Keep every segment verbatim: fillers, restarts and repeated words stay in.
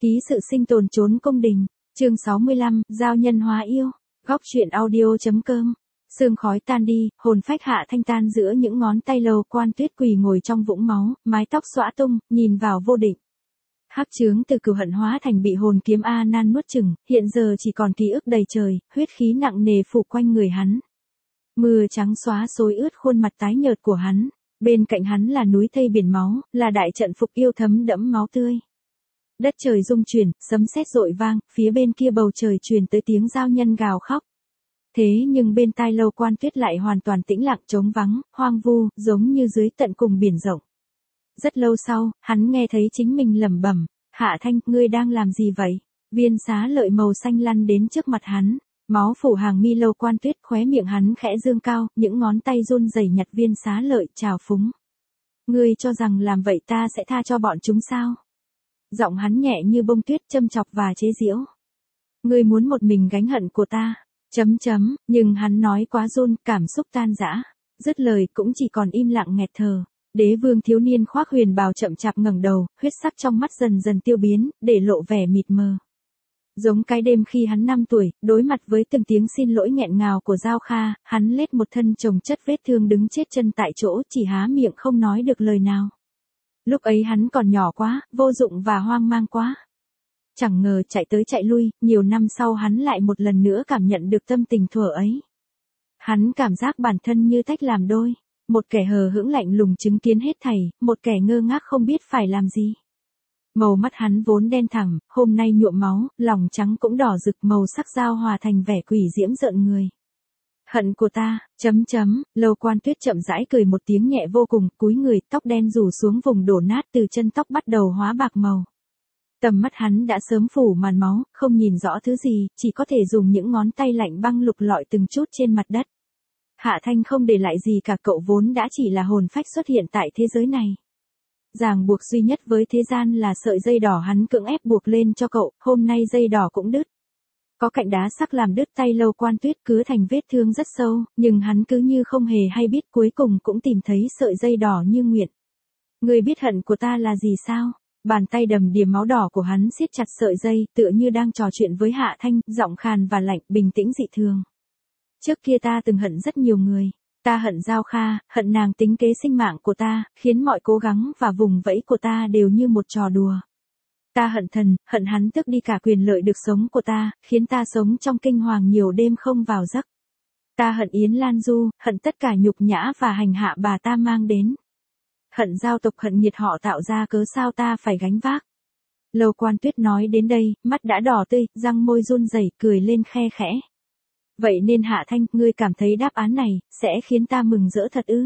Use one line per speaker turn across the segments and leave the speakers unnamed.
Ký sự sinh tồn trốn cung đình, chương sáu mươi lăm, giao nhân hóa yêu, góc truyện audio.com. Sương khói tan đi, hồn phách Hạ Thanh tan giữa những ngón tay Lâu Quan Tuyết quỳ ngồi trong vũng máu, mái tóc xõa tung, nhìn vào vô định. Hắc chướng từ cừu hận hóa thành bị hồn kiếm A Nan nuốt chửng, hiện giờ chỉ còn ký ức đầy trời, huyết khí nặng nề phủ quanh người hắn. Mưa trắng xóa xối ướt khuôn mặt tái nhợt của hắn, bên cạnh hắn là núi thây biển máu, là đại trận phục yêu thấm đẫm máu tươi. Đất trời rung chuyển, sấm sét rội vang, phía bên kia bầu trời truyền tới tiếng giao nhân gào khóc. Thế nhưng bên tai Lâu Quan Tuyết lại hoàn toàn tĩnh lặng trống vắng, hoang vu, giống như dưới tận cùng biển rộng. Rất lâu sau, hắn nghe thấy chính mình lẩm bẩm, Hạ Thanh, ngươi đang làm gì vậy? Viên xá lợi màu xanh lăn đến trước mặt hắn, máu phủ hàng mi Lâu Quan Tuyết, khóe miệng hắn khẽ dương cao, những ngón tay run rẩy nhặt viên xá lợi, trào phúng. Ngươi cho rằng làm vậy ta sẽ tha cho bọn chúng sao? Giọng hắn nhẹ như bông tuyết châm chọc và chế giễu. Ngươi muốn một mình gánh hận của ta, chấm chấm, nhưng hắn nói quá run, cảm xúc tan rã. Dứt lời cũng chỉ còn im lặng nghẹt thở. Đế vương thiếu niên khoác huyền bào chậm chạp ngẩng đầu, huyết sắc trong mắt dần dần tiêu biến, để lộ vẻ mịt mờ. Giống cái đêm khi hắn năm tuổi, đối mặt với từng tiếng xin lỗi nghẹn ngào của Giao Kha, hắn lết một thân chồng chất vết thương đứng chết chân tại chỗ, chỉ há miệng không nói được lời nào. Lúc ấy hắn còn nhỏ quá, vô dụng và hoang mang quá. Chẳng ngờ chạy tới chạy lui, nhiều năm sau hắn lại một lần nữa cảm nhận được tâm tình thuở ấy. Hắn cảm giác bản thân như tách làm đôi, một kẻ hờ hững lạnh lùng chứng kiến hết thảy, một kẻ ngơ ngác không biết phải làm gì. Màu mắt hắn vốn đen thẳm, hôm nay nhuộm máu, lòng trắng cũng đỏ rực, màu sắc giao hòa thành vẻ quỷ diễm rợn người. Hận của ta, chấm chấm, Lâu Quan Tuyết chậm rãi cười một tiếng nhẹ vô cùng, cúi người, tóc đen rủ xuống vùng đổ nát, từ chân tóc bắt đầu hóa bạc màu. Tầm mắt hắn đã sớm phủ màn máu, không nhìn rõ thứ gì, chỉ có thể dùng những ngón tay lạnh băng lục lọi từng chút trên mặt đất. Hạ Thanh không để lại gì cả, cậu vốn đã chỉ là hồn phách xuất hiện tại thế giới này. Ràng buộc duy nhất với thế gian là sợi dây đỏ hắn cưỡng ép buộc lên cho cậu, hôm nay dây đỏ cũng đứt. Có cạnh đá sắc làm đứt tay Lâu Quan Tuyết, cứ thành vết thương rất sâu, nhưng hắn cứ như không hề hay biết, cuối cùng cũng tìm thấy sợi dây đỏ như nguyện. Ngươi biết hận của ta là gì sao? Bàn tay đầm đìa máu đỏ của hắn siết chặt sợi dây, tựa như đang trò chuyện với Hạ Thanh, giọng khàn và lạnh, bình tĩnh dị thường. Trước kia ta từng hận rất nhiều người. Ta hận Giao Kha, hận nàng tính kế sinh mạng của ta, khiến mọi cố gắng và vùng vẫy của ta đều như một trò đùa. Ta hận thần, hận hắn tước đi cả quyền lợi được sống của ta, khiến ta sống trong kinh hoàng nhiều đêm không vào giấc. Ta hận Yến Lan Du, hận tất cả nhục nhã và hành hạ bà ta mang đến. Hận giao tộc, hận nghiệt họ tạo ra, cớ sao ta phải gánh vác. Lâu Quan Tuyết nói đến đây, mắt đã đỏ tươi, răng môi run rẩy, cười lên khe khẽ. Vậy nên Hạ Thanh, ngươi cảm thấy đáp án này sẽ khiến ta mừng rỡ thật ư?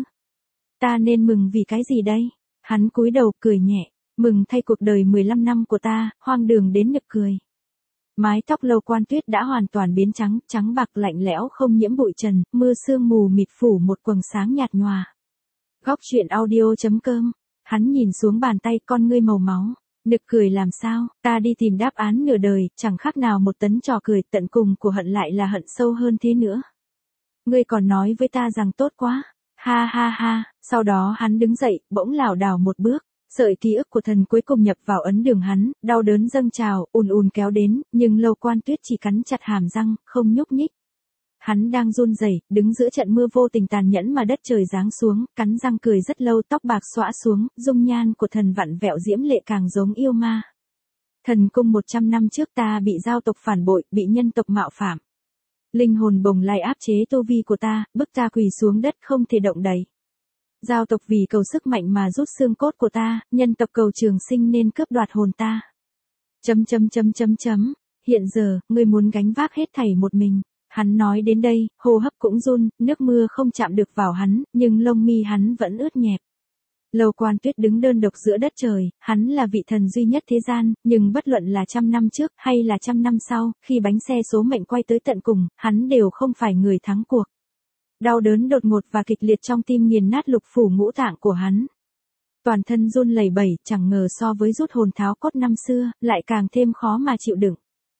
Ta nên mừng vì cái gì đây? Hắn cúi đầu cười nhẹ, mừng thay cuộc đời mười lăm năm của ta, hoang đường đến nực cười. Mái tóc Lâu Quan Tuyết đã hoàn toàn biến trắng, trắng bạc lạnh lẽo không nhiễm bụi trần, mưa sương mù mịt phủ một quầng sáng nhạt nhòa. Góc truyện audio.com. Hắn nhìn xuống bàn tay, con ngươi màu máu. Nực cười làm sao, ta đi tìm đáp án nửa đời, chẳng khác nào một tấn trò cười, tận cùng của hận lại là hận sâu hơn thế nữa. Ngươi còn nói với ta rằng tốt quá, ha ha ha, sau đó hắn đứng dậy, bỗng lảo đảo một bước, sợi ký ức của thần cuối cùng nhập vào ấn đường hắn, đau đớn dâng trào, ùn ùn kéo đến, nhưng Lâu Quan Tuyết chỉ cắn chặt hàm răng, không nhúc nhích. Hắn đang run rẩy, đứng giữa trận mưa vô tình tàn nhẫn mà đất trời giáng xuống, cắn răng cười rất lâu, tóc bạc xõa xuống, dung nhan của thần vặn vẹo diễm lệ càng giống yêu ma. Thần cung một trăm năm trước ta bị giao tộc phản bội, bị nhân tộc mạo phạm. Linh hồn bồng lai áp chế tu vi của ta, bức ta quỳ xuống đất không thể động đậy. Giao tộc vì cầu sức mạnh mà rút xương cốt của ta, nhân tộc cầu trường sinh nên cướp đoạt hồn ta. Chấm chấm chấm chấm chấm, hiện giờ, ngươi muốn gánh vác hết thảy một mình. Hắn nói đến đây, hô hấp cũng run, nước mưa không chạm được vào hắn, nhưng lông mi hắn vẫn ướt nhẹp. Lâu Quan Tuyết đứng đơn độc giữa đất trời, hắn là vị thần duy nhất thế gian, nhưng bất luận là trăm năm trước hay là trăm năm sau, khi bánh xe số mệnh quay tới tận cùng, hắn đều không phải người thắng cuộc. Đau đớn đột ngột và kịch liệt trong tim nghiền nát lục phủ ngũ tạng của hắn. Toàn thân run lẩy bẩy, chẳng ngờ so với rút hồn tháo cốt năm xưa, lại càng thêm khó mà chịu đựng.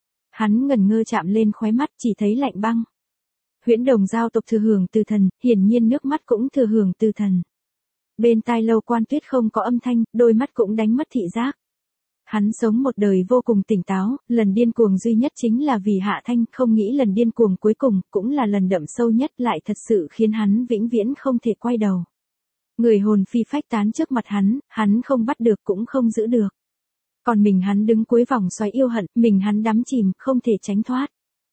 Hắn ngẩn ngơ chạm lên khóe mắt, chỉ thấy lạnh băng. Huyễn Đồng giao tộc thừa hưởng từ thần, hiển nhiên nước mắt cũng thừa hưởng từ thần. Bên tai Lâu Quan Tuyết không có âm thanh, đôi mắt cũng đánh mất thị giác. Hắn sống một đời vô cùng tỉnh táo, lần điên cuồng duy nhất chính là vì Hạ Thanh, không nghĩ lần điên cuồng cuối cùng cũng là lần đậm sâu nhất, lại thật sự khiến hắn vĩnh viễn không thể quay đầu. Người hồn phi phách tán trước mặt hắn, hắn không bắt được cũng không giữ được. Còn mình hắn đứng cuối vòng xoáy yêu hận, mình hắn đắm chìm, không thể tránh thoát.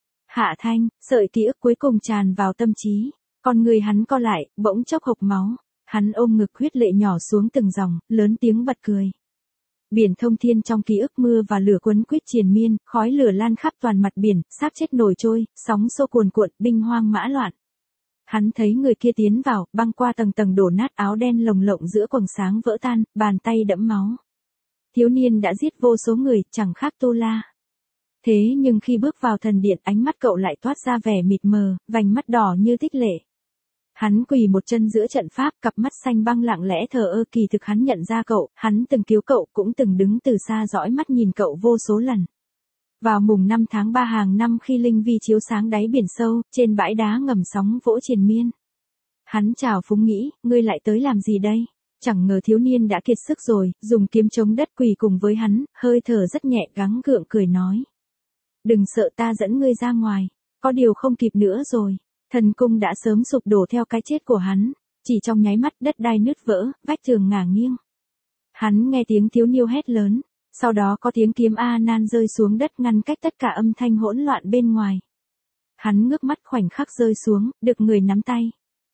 Hạ Thanh, sợi ký ức cuối cùng tràn vào tâm trí, con người hắn co lại, bỗng chốc hộc máu, hắn ôm ngực huyết lệ nhỏ xuống từng dòng, lớn tiếng bật cười. Biển thông thiên trong ký ức mưa và lửa quấn quýt triền miên, khói lửa lan khắp toàn mặt biển, xác chết nổi trôi, sóng xô cuồn cuộn, binh hoang mã loạn. Hắn thấy người kia tiến vào, băng qua tầng tầng đổ nát, áo đen lồng lộng giữa quầng sáng vỡ tan, bàn tay đẫm máu. Thiếu niên đã giết vô số người, chẳng khác Tu La. Thế nhưng khi bước vào thần điện, ánh mắt cậu lại toát ra vẻ mịt mờ, vành mắt đỏ như tích lệ. Hắn quỳ một chân giữa trận pháp, cặp mắt xanh băng lặng lẽ thờ ơ, kỳ thực hắn nhận ra cậu, hắn từng cứu cậu, cũng từng đứng từ xa dõi mắt nhìn cậu vô số lần. Vào mùng năm tháng ba hàng năm khi linh vi chiếu sáng đáy biển sâu, trên bãi đá ngầm sóng vỗ triền miên. Hắn chào phúng nghĩ, ngươi lại tới làm gì đây? Chẳng ngờ thiếu niên đã kiệt sức rồi, dùng kiếm chống đất quỳ cùng với hắn, hơi thở rất nhẹ, gắng gượng cười nói. Đừng sợ, ta dẫn ngươi ra ngoài, có điều không kịp nữa rồi. Thần cung đã sớm sụp đổ theo cái chết của hắn, chỉ trong nháy mắt đất đai nứt vỡ, vách tường ngả nghiêng. Hắn nghe tiếng thiếu niêu hét lớn, sau đó có tiếng kiếm A Nan rơi xuống đất ngăn cách tất cả âm thanh hỗn loạn bên ngoài. Hắn ngước mắt khoảnh khắc rơi xuống, được người nắm tay.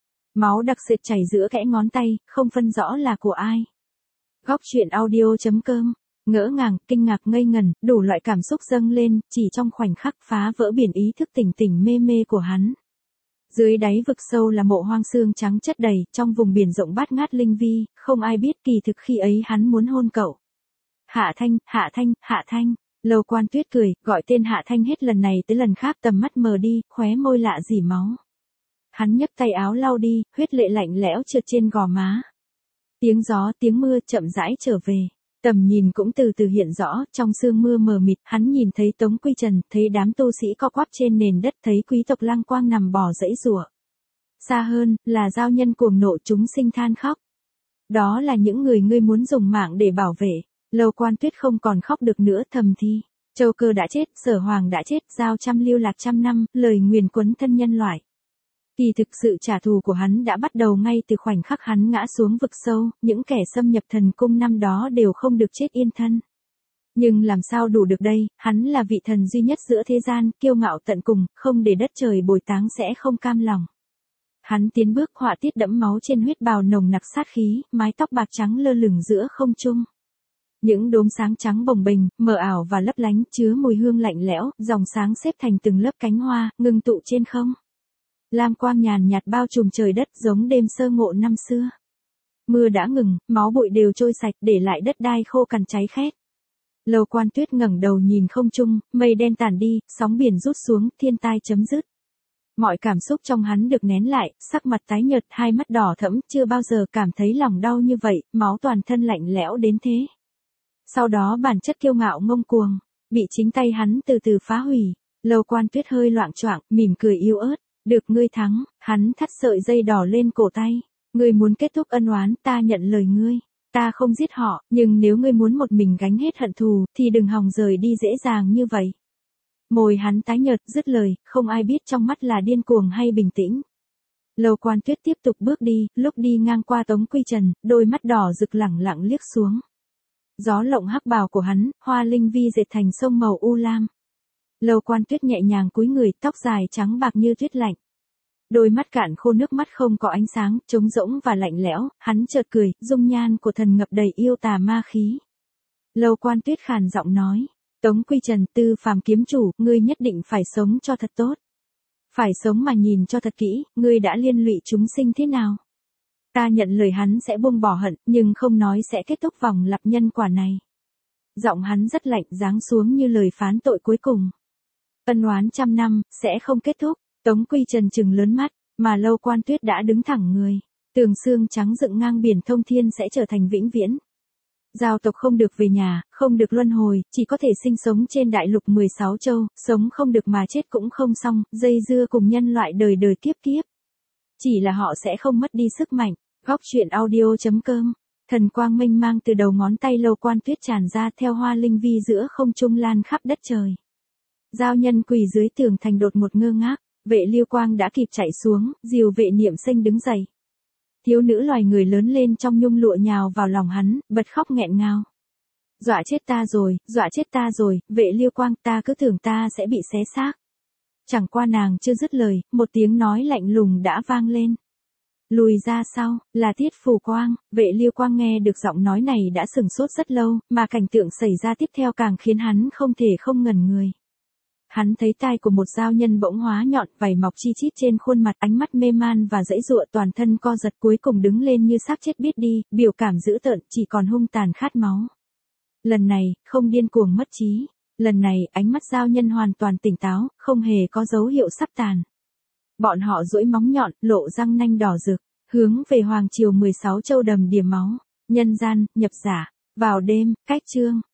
Máu đặc sệt chảy giữa kẽ ngón tay, không phân rõ là của ai. Góc truyện audio chấm com, ngỡ ngàng, kinh ngạc ngây ngần, đủ loại cảm xúc dâng lên, chỉ trong khoảnh khắc phá vỡ biển ý thức tỉnh tỉnh mê mê của hắn. Dưới đáy vực sâu là mộ hoang xương trắng chất đầy, trong vùng biển rộng bát ngát linh vi, không ai biết kỳ thực khi ấy hắn muốn hôn cậu. Hạ Thanh, Hạ Thanh, Hạ Thanh, Lâu Quan Tuyết cười, gọi tên Hạ Thanh hết lần này tới lần khác, tầm mắt mờ đi, khóe môi lạ dỉ máu. Hắn nhấc tay áo lau đi, huyết lệ lạnh lẽo trượt trên gò má. Tiếng gió, tiếng mưa chậm rãi trở về. Tầm nhìn cũng từ từ hiện rõ, trong sương mưa mờ mịt, hắn nhìn thấy Tống Quy Trần, thấy đám tu sĩ co quắp trên nền đất, thấy quý tộc Lang Quang nằm bò dãy rủa. Xa hơn, là giao nhân cuồng nộ chúng sinh than khóc. Đó là những người ngươi muốn dùng mạng để bảo vệ. Lâu Quan Tuyết không còn khóc được nữa, thầm thi. Châu Cơ đã chết, Sở Hoàng đã chết, Giao Trăm lưu lạc trăm năm, lời nguyền quấn thân nhân loại. Kỳ thực sự trả thù của hắn đã bắt đầu ngay từ khoảnh khắc hắn ngã xuống vực sâu, những kẻ xâm nhập thần cung năm đó đều không được chết yên thân. Nhưng làm sao đủ được đây, hắn là vị thần duy nhất giữa thế gian, kiêu ngạo tận cùng, không để đất trời bồi táng sẽ không cam lòng. Hắn tiến bước, họa tiết đẫm máu trên huyết bào nồng nặc sát khí, mái tóc bạc trắng lơ lửng giữa không trung. Những đốm sáng trắng bồng bềnh, mờ ảo và lấp lánh, chứa mùi hương lạnh lẽo, dòng sáng xếp thành từng lớp cánh hoa, ngưng tụ trên không. Lam quang nhàn nhạt bao trùm trời đất, giống đêm sơ ngộ năm xưa. Mưa đã ngừng, máu bụi đều trôi sạch, để lại đất đai khô cằn cháy khét. Lâu Quan Tuyết ngẩng đầu nhìn không trung, mây đen tản đi, sóng biển rút xuống, thiên tai chấm dứt. Mọi cảm xúc trong hắn được nén lại, sắc mặt tái nhợt, hai mắt đỏ thẫm, chưa bao giờ cảm thấy lòng đau như vậy, máu toàn thân lạnh lẽo đến thế. Sau đó bản chất kiêu ngạo ngông cuồng, bị chính tay hắn từ từ phá hủy. Lâu Quan Tuyết hơi loạng choạng, mỉm cười yếu ớt. Được, ngươi thắng. Hắn thắt sợi dây đỏ lên cổ tay. Ngươi muốn kết thúc ân oán, ta nhận lời ngươi. Ta không giết họ, nhưng nếu ngươi muốn một mình gánh hết hận thù, thì đừng hòng rời đi dễ dàng như vậy. Môi hắn tái nhợt, dứt lời, không ai biết trong mắt là điên cuồng hay bình tĩnh. Lâu Quan Tuyết tiếp tục bước đi, lúc đi ngang qua Tống Quy Trần, đôi mắt đỏ rực lẳng lặng liếc xuống. Gió lộng hắc bào của hắn, hoa linh vi dệt thành sông màu u lam. Lâu Quan Tuyết nhẹ nhàng cúi người, tóc dài trắng bạc như tuyết lạnh. Đôi mắt cạn khô, nước mắt không có ánh sáng, trống rỗng và lạnh lẽo, hắn chợt cười, dung nhan của thần ngập đầy yêu tà ma khí. Lâu Quan Tuyết khàn giọng nói, Tống Quy Trần, Tư Phàm kiếm chủ, ngươi nhất định phải sống cho thật tốt. Phải sống mà nhìn cho thật kỹ, ngươi đã liên lụy chúng sinh thế nào. Ta nhận lời hắn sẽ buông bỏ hận, nhưng không nói sẽ kết thúc vòng lặp nhân quả này. Giọng hắn rất lạnh, giáng xuống như lời phán tội cuối cùng. Ân oán trăm năm, sẽ không kết thúc. Tống Quy Trần trừng lớn mắt, mà Lâu Quan Tuyết đã đứng thẳng người. Tường xương trắng dựng ngang biển thông thiên sẽ trở thành vĩnh viễn. Giao tộc không được về nhà, không được luân hồi, chỉ có thể sinh sống trên đại lục mười sáu châu, sống không được mà chết cũng không xong, dây dưa cùng nhân loại đời đời kiếp kiếp. Chỉ là họ sẽ không mất đi sức mạnh. Góc truyện audio chấm com Thần quang mênh mang từ đầu ngón tay Lâu Quan Tuyết tràn ra theo hoa linh vi giữa không trung lan khắp đất trời. Giao nhân quỳ dưới tường thành đột một ngơ ngác, Vệ Lưu Quang đã kịp chạy xuống, dìu Vệ Niệm Sinh đứng dậy. Thiếu nữ loài người lớn lên trong nhung lụa nhào vào lòng hắn, bật khóc nghẹn ngào. Dọa chết ta rồi, dọa chết ta rồi, Vệ Lưu Quang, ta cứ tưởng ta sẽ bị xé xác. Chẳng qua nàng chưa dứt lời, một tiếng nói lạnh lùng đã vang lên. Lùi ra sau, là Tiết Phù Quang. Vệ Lưu Quang nghe được giọng nói này đã sừng sốt rất lâu, mà cảnh tượng xảy ra tiếp theo càng khiến hắn không thể không ngẩn người. Hắn thấy tai của một giao nhân bỗng hóa nhọn, vảy mọc chi chít trên khuôn mặt, ánh mắt mê man và dãy dụa, toàn thân co giật, cuối cùng đứng lên như xác chết biết đi, biểu cảm dữ tợn, chỉ còn hung tàn khát máu. Lần này, không điên cuồng mất trí. Lần này, ánh mắt giao nhân hoàn toàn tỉnh táo, không hề có dấu hiệu sắp tàn. Bọn họ duỗi móng nhọn, lộ răng nanh đỏ rực, hướng về Hoàng Triều mười sáu châu đầm đìa máu. Nhân gian, nhập giả. Vào đêm, cách chương.